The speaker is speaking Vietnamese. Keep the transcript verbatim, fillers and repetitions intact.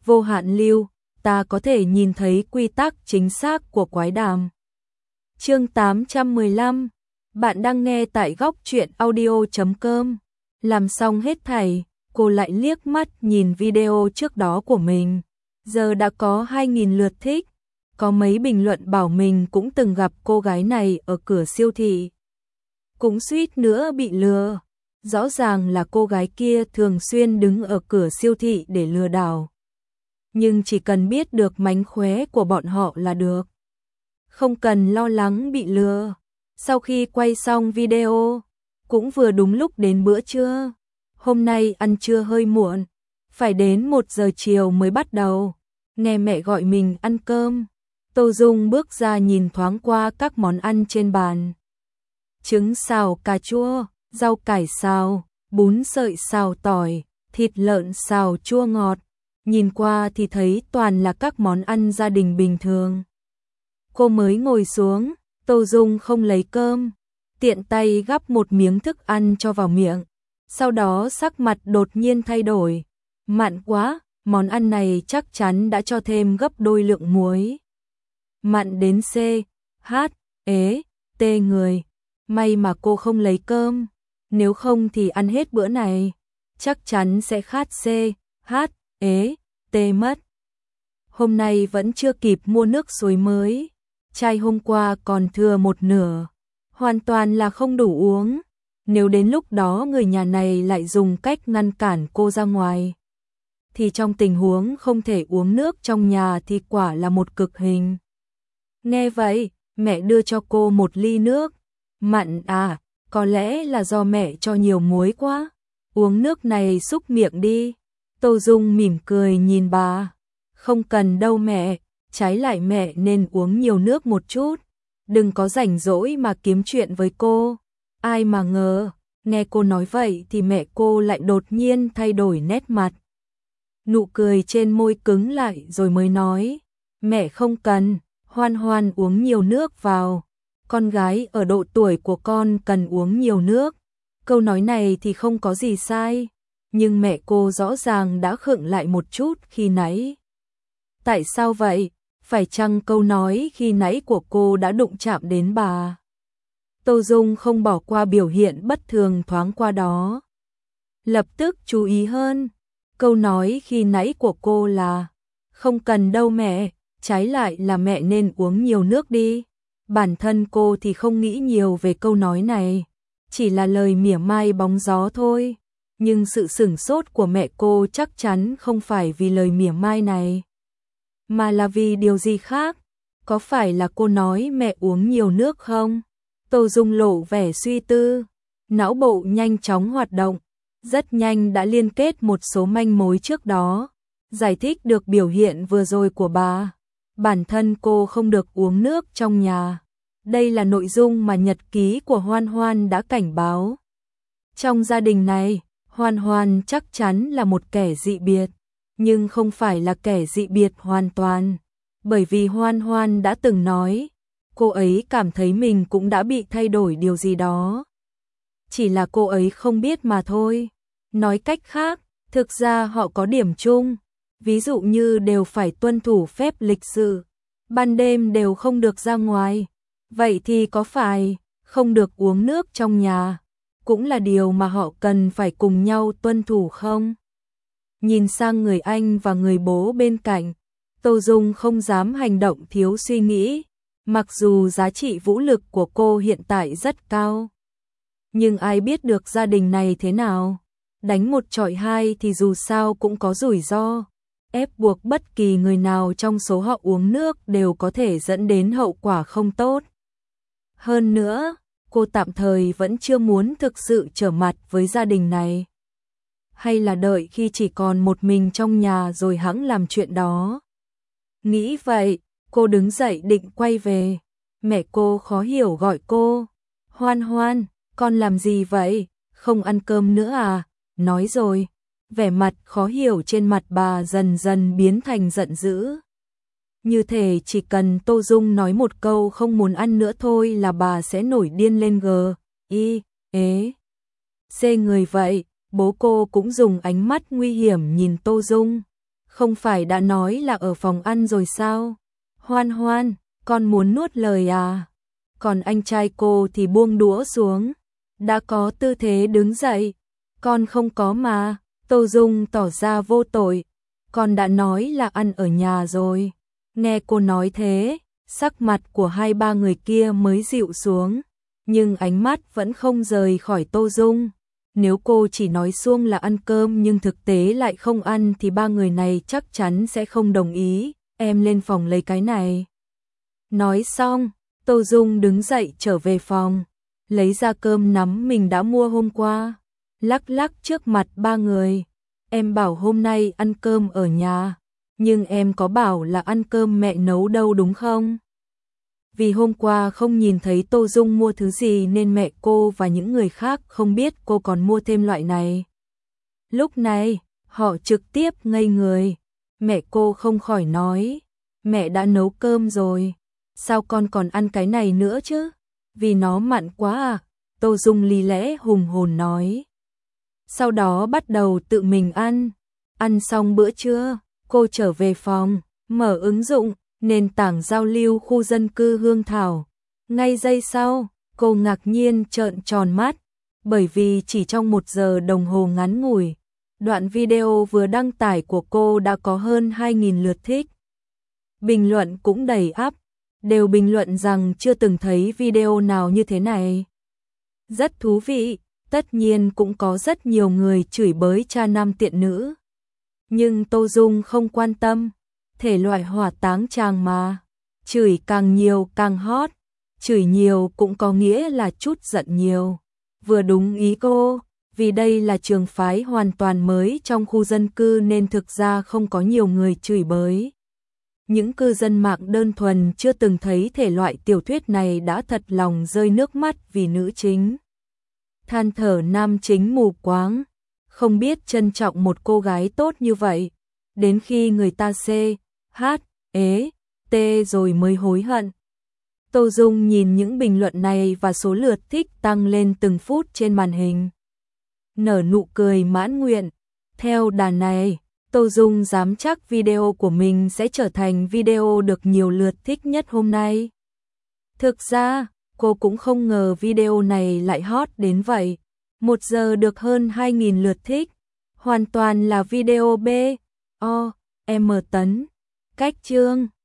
vô hạn lưu, ta có thể nhìn thấy quy tắc chính xác của quái đàm. Chương tám trăm mười lăm, bạn đang nghe tại góc truyện audio chấm com. Làm xong hết thảy, cô lại liếc mắt nhìn video trước đó của mình. Giờ đã có hai nghìn lượt thích. Có mấy bình luận bảo mình cũng từng gặp cô gái này ở cửa siêu thị. Cũng suýt nữa bị lừa. Rõ ràng là cô gái kia thường xuyên đứng ở cửa siêu thị để lừa đảo. Nhưng chỉ cần biết được mánh khóe của bọn họ là được. Không cần lo lắng bị lừa. Sau khi quay xong video, cũng vừa đúng lúc đến bữa trưa. Hôm nay ăn trưa hơi muộn, phải đến một giờ chiều mới bắt đầu. Nghe mẹ gọi mình ăn cơm, Tô Dung bước ra nhìn thoáng qua các món ăn trên bàn. Trứng xào cà chua, rau cải xào, bún sợi xào tỏi, thịt lợn xào chua ngọt. Nhìn qua thì thấy toàn là các món ăn gia đình bình thường. Cô mới ngồi xuống, Tô Dung không lấy cơm, tiện tay gắp một miếng thức ăn cho vào miệng. Sau đó sắc mặt đột nhiên thay đổi. Mặn quá, món ăn này chắc chắn đã cho thêm gấp đôi lượng muối. Mặn đến C, H, ế, T người. May mà cô không lấy cơm, nếu không thì ăn hết bữa này, chắc chắn sẽ khát C, H, ế, T mất. Hôm nay vẫn chưa kịp mua nước suối mới, chai hôm qua còn thừa một nửa, hoàn toàn là không đủ uống. Nếu đến lúc đó người nhà này lại dùng cách ngăn cản cô ra ngoài, thì trong tình huống không thể uống nước trong nhà thì quả là một cực hình. Nghe vậy, mẹ đưa cho cô một ly nước. Mặn à, có lẽ là do mẹ cho nhiều muối quá. Uống nước này xúc miệng đi. Tô Dung mỉm cười nhìn bà. Không cần đâu mẹ, trái lại mẹ nên uống nhiều nước một chút. Đừng có rảnh rỗi mà kiếm chuyện với cô. Ai mà ngờ, nghe cô nói vậy thì mẹ cô lại đột nhiên thay đổi nét mặt. Nụ cười trên môi cứng lại rồi mới nói. Mẹ không cần, Hoan Hoan uống nhiều nước vào. Con gái ở độ tuổi của con cần uống nhiều nước. Câu nói này thì không có gì sai, nhưng mẹ cô rõ ràng đã khựng lại một chút khi nãy. Tại sao vậy? Phải chăng câu nói khi nãy của cô đã đụng chạm đến bà? Tô Dung không bỏ qua biểu hiện bất thường thoáng qua đó. Lập tức chú ý hơn. Câu nói khi nãy của cô là không cần đâu mẹ, trái lại là mẹ nên uống nhiều nước đi. Bản thân cô thì không nghĩ nhiều về câu nói này, chỉ là lời mỉa mai bóng gió thôi. Nhưng sự sửng sốt của mẹ cô chắc chắn không phải vì lời mỉa mai này, mà là vì điều gì khác. Có phải là cô nói mẹ uống nhiều nước không? Tô Dung lộ vẻ suy tư, não bộ nhanh chóng hoạt động, rất nhanh đã liên kết một số manh mối trước đó, giải thích được biểu hiện vừa rồi của bà. Bản thân cô không được uống nước trong nhà. Đây là nội dung mà nhật ký của Hoan Hoan đã cảnh báo. Trong gia đình này, Hoan Hoan chắc chắn là một kẻ dị biệt, nhưng không phải là kẻ dị biệt hoàn toàn, bởi vì Hoan Hoan đã từng nói, cô ấy cảm thấy mình cũng đã bị thay đổi điều gì đó. Chỉ là cô ấy không biết mà thôi. Nói cách khác, thực ra họ có điểm chung, ví dụ như đều phải tuân thủ phép lịch sự, ban đêm đều không được ra ngoài. Vậy thì có phải không được uống nước trong nhà cũng là điều mà họ cần phải cùng nhau tuân thủ không? Nhìn sang người anh và người bố bên cạnh, Tô Dung không dám hành động thiếu suy nghĩ. Mặc dù giá trị vũ lực của cô hiện tại rất cao, nhưng ai biết được gia đình này thế nào. Đánh một chọi hai thì dù sao cũng có rủi ro. Ép buộc bất kỳ người nào trong số họ uống nước đều có thể dẫn đến hậu quả không tốt. Hơn nữa, cô tạm thời vẫn chưa muốn thực sự trở mặt với gia đình này. Hay là đợi khi chỉ còn một mình trong nhà rồi hẵng làm chuyện đó. Nghĩ vậy, cô đứng dậy định quay về. Mẹ cô khó hiểu gọi cô. Hoan Hoan, con làm gì vậy? Không ăn cơm nữa à? Nói rồi. Vẻ mặt khó hiểu trên mặt bà dần dần biến thành giận dữ. Như thể chỉ cần Tô Dung nói một câu không muốn ăn nữa thôi là bà sẽ nổi điên lên gờ, y, ế. C người vậy, bố cô cũng dùng ánh mắt nguy hiểm nhìn Tô Dung. Không phải đã nói là ở phòng ăn rồi sao? Hoan Hoan, con muốn nuốt lời à? Còn anh trai cô thì buông đũa xuống, đã có tư thế đứng dậy. Con không có mà. Tô Dung tỏ ra vô tội. Con đã nói là ăn ở nhà rồi. Nghe cô nói thế, sắc mặt của hai ba người kia mới dịu xuống, nhưng ánh mắt vẫn không rời khỏi Tô Dung. Nếu cô chỉ nói suông là ăn cơm nhưng thực tế lại không ăn thì ba người này chắc chắn sẽ không đồng ý. Em lên phòng lấy cái này. Nói xong, Tô Dung đứng dậy trở về phòng, lấy ra cơm nắm mình đã mua hôm qua, lắc lắc trước mặt ba người. Em bảo hôm nay ăn cơm ở nhà, nhưng em có bảo là ăn cơm mẹ nấu đâu đúng không? Vì hôm qua không nhìn thấy Tô Dung mua thứ gì nên mẹ cô và những người khác không biết cô còn mua thêm loại này. Lúc này, họ trực tiếp ngây người. Mẹ cô không khỏi nói, mẹ đã nấu cơm rồi, sao con còn ăn cái này nữa chứ? Vì nó mặn quá à? Tô Dung lý lẽ hùng hồn nói. Sau đó bắt đầu tự mình ăn. Ăn xong bữa trưa, cô trở về phòng, mở ứng dụng, nền tảng giao lưu khu dân cư Hương Thảo. Ngay giây sau, cô ngạc nhiên trợn tròn mắt, bởi vì chỉ trong một giờ đồng hồ ngắn ngủi, đoạn video vừa đăng tải của cô đã có hơn hai nghìn lượt thích. Bình luận cũng đầy ắp, đều bình luận rằng chưa từng thấy video nào như thế này. Rất thú vị, tất nhiên cũng có rất nhiều người chửi bới cha nam tiện nữ. Nhưng Tô Dung không quan tâm, thể loại hỏa táng chàng mà, chửi càng nhiều càng hot, chửi nhiều cũng có nghĩa là chút giận nhiều. Vừa đúng ý cô, vì đây là trường phái hoàn toàn mới trong khu dân cư nên thực ra không có nhiều người chửi bới. Những cư dân mạng đơn thuần chưa từng thấy thể loại tiểu thuyết này đã thật lòng rơi nước mắt vì nữ chính. Than thở nam chính mù quáng, không biết trân trọng một cô gái tốt như vậy, đến khi người ta C, H, ế, T rồi mới hối hận. Tô Dung nhìn những bình luận này và số lượt thích tăng lên từng phút trên màn hình, nở nụ cười mãn nguyện. Theo đà này, Tô Dung dám chắc video của mình sẽ trở thành video được nhiều lượt thích nhất hôm nay. Thực ra, cô cũng không ngờ video này lại hot đến vậy. Một giờ được hơn hai nghìn lượt thích, hoàn toàn là video B, O, M tấn. Cách chương